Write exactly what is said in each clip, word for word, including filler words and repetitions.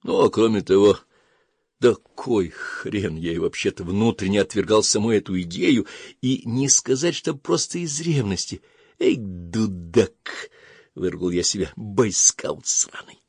Ну, а кроме того, да кой хрен, я и вообще-то внутренне отвергал саму эту идею, и не сказать, что просто из ревности. Эй, дудак! — выругал я себя, — бойскаут сраный.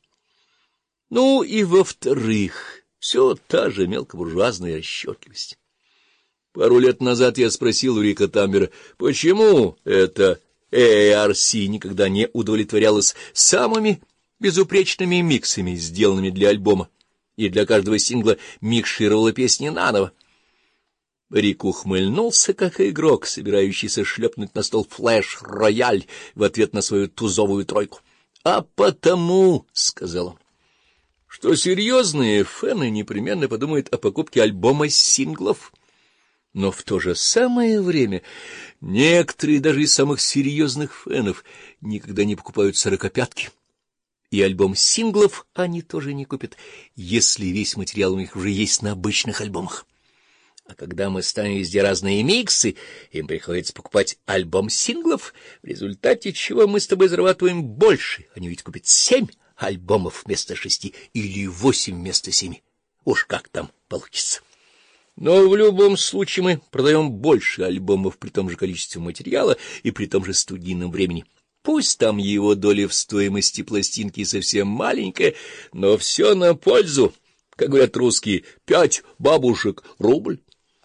Ну и во-вторых, все та же мелкобуржуазная расчетливость. Пару лет назад я спросил у Рика Тамбера, почему это эй ар си никогда не удовлетворялась самыми безупречными миксами, сделанными для альбома, и для каждого сингла микшировала песни наново. Рик ухмыльнулся, как игрок, собирающийся шлепнуть на стол флеш-рояль в ответ на свою тузовую тройку. — А потому, — сказал он, — что серьезные фэны непременно подумают о покупке альбома синглов. Но в то же самое время некоторые даже из самых серьезных фэнов никогда не покупают сорокопятки. И альбом синглов они тоже не купят, если весь материал у них уже есть на обычных альбомах. А когда мы ставим везде разные миксы, им приходится покупать альбом синглов, в результате чего мы с тобой зарабатываем больше. Они ведь купят семь альбомов вместо шести или восемь вместо семи. Уж как там получится. Но в любом случае мы продаем больше альбомов при том же количестве материала и при том же студийном времени. Пусть там его доля в стоимости пластинки совсем маленькая, но все на пользу, как говорят русские, пять бабушек рубль.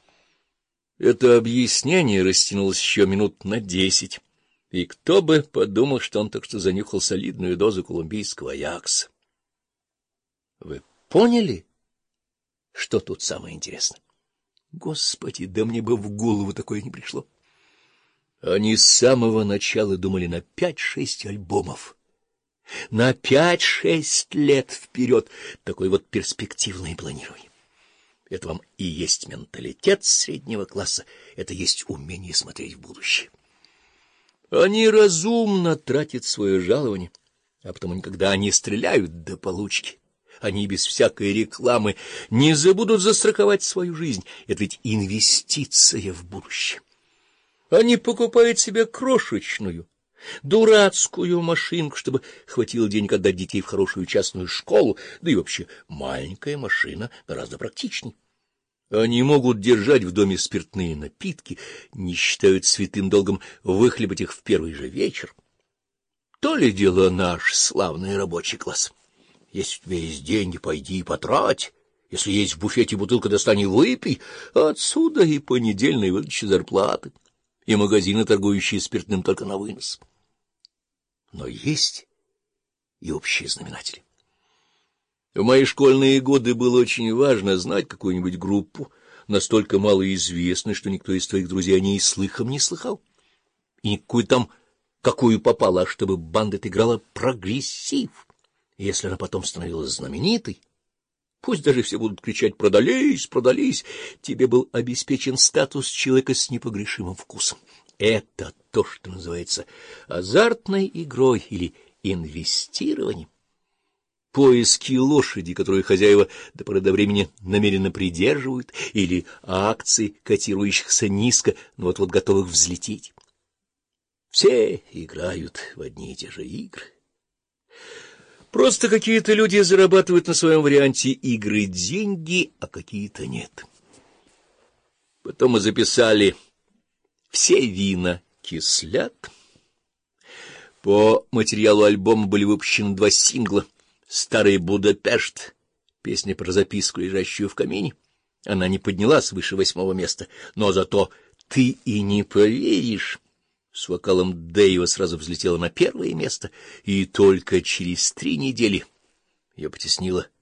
Это объяснение растянулось еще минут на десять, и кто бы подумал, что он так что занюхал солидную дозу колумбийского аякса. Вы поняли, что тут самое интересное? Господи, да мне бы в голову такое не пришло. Они с самого начала думали на пять-шесть альбомов. На пять-шесть лет вперед. Такое вот перспективное планирование. Это вам и есть менталитет среднего класса, это есть умение смотреть в будущее. Они разумно тратят свое жалование, а потому никогда не стреляют до получки. Они без всякой рекламы не забудут застраховать свою жизнь. Это ведь инвестиция в будущее. Они покупают себе крошечную, дурацкую машинку, чтобы хватило денег отдать детей в хорошую частную школу, да и вообще маленькая машина гораздо практичней. Они могут держать в доме спиртные напитки, не считают святым долгом выхлебать их в первый же вечер. То ли дело наш славный рабочий класс. Если у тебя есть деньги, пойди и потрать. Если есть в буфете бутылка, достань и выпей. Отсюда и понедельная выдача зарплаты, и магазины, торгующие спиртным только на вынос. Но есть и общие знаменатели. В мои школьные годы было очень важно знать какую-нибудь группу, настолько малоизвестную, что никто из твоих друзей о ней слыхом не слыхал. И никакую там, какую попало, а чтобы банда играла прогрессив. И если она потом становилась знаменитой, пусть даже все будут кричать «продались, продались», тебе был обеспечен статус человека с непогрешимым вкусом. Это то, что называется азартной игрой или инвестированием. Поиски лошади, которую хозяева до поры до времени намеренно придерживают, или акций, котирующихся низко, но вот-вот готовых взлететь. Все играют в одни и те же игры. Просто какие-то люди зарабатывают на своем варианте игры деньги, а какие-то нет. Потом мы записали «Все вина кислят». По материалу альбома были выпущены два сингла. «Старый Будапешт», песня про записку, лежащую в камине. Она не поднялась выше восьмого места, но зато «Ты и не поверишь» с вокалом Дэйва сразу взлетела на первое место, и только через три недели ее потеснила